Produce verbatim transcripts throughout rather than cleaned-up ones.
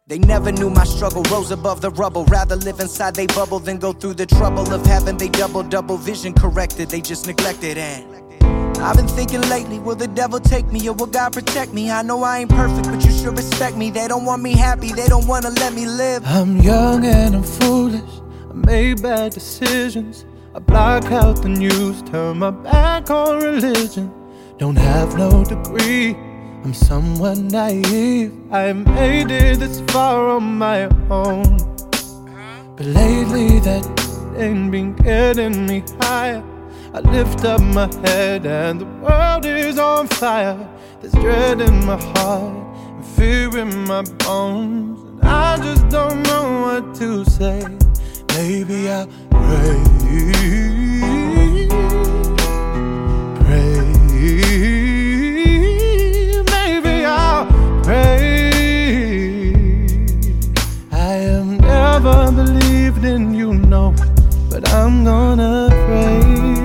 They never knew my struggle, rose above the rubble. Rather live inside they bubble than go through the trouble of having they double, double vision corrected. They just neglected. And I've been thinking lately, will the devil take me or will God protect me? I know I ain't perfect, but you should respect me. They don't want me happy, they don't wanna let me live. I'm young and I'm foolish, I made bad decisions. I block out the news, turn my back on religion. Don't have no degree, I'm somewhat naive. I made it this far on my own, but lately that ain't been getting me higher. I lift up my head and the world is on fire. There's dread in my heart and fear in my bones, and I just don't know what to say. Maybe I'll pray, pray. Maybe I'll pray. I have never believed in you, no, but I'm gonna pray.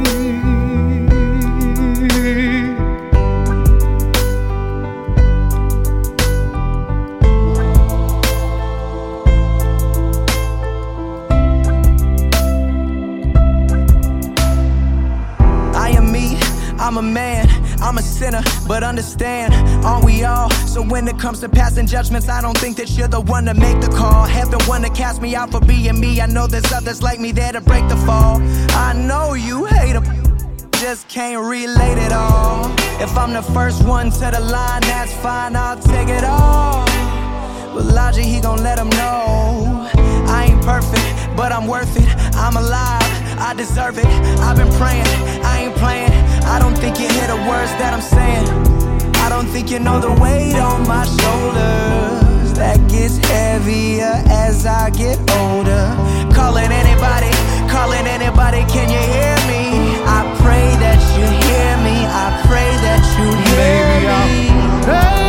I'm a man, I'm a sinner, but understand, aren't we all? So when it comes to passing judgments, I don't think that you're the one to make the call. Heaven wanna cast me out for being me. I know there's others like me there to break the fall. I know you hate them, just can't relate it all. If I'm the first one to the line, that's fine, I'll take it all. But Logic, he gon' let them know I ain't perfect, but I'm worth it. I'm alive, I deserve it. I've been praying, I ain't playing. I don't think you hear the words that I'm saying. I don't think you know the weight on my shoulders that gets heavier as I get older. Calling anybody, calling anybody, can you hear me? I pray that you hear me. I pray that you hear Maybe me. I'll pray.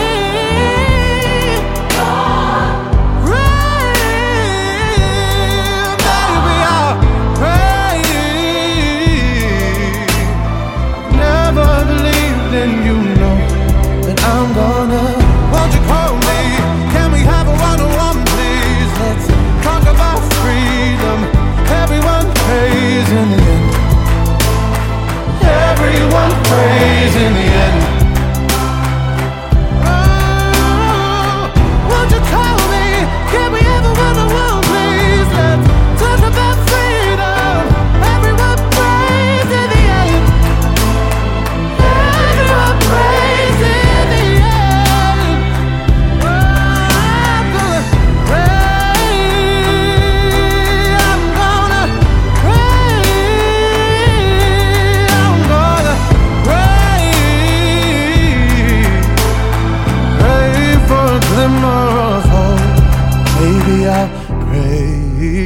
I'm gonna, won't you call me? Can we have a one-on-one, please? Let's talk about freedom. Everyone prays in the end. Everyone prays in the end. Oh, won't you call me? Can we have a one-on-one, please? Let's talk about freedom. Everyone prays in the end. Everyone prays in the end. Maybe I'll pray,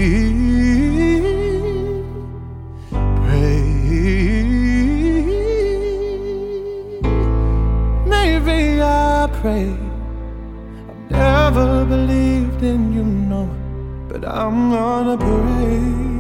pray. Maybe I'll pray. I've never believed in you, no, but I'm gonna pray.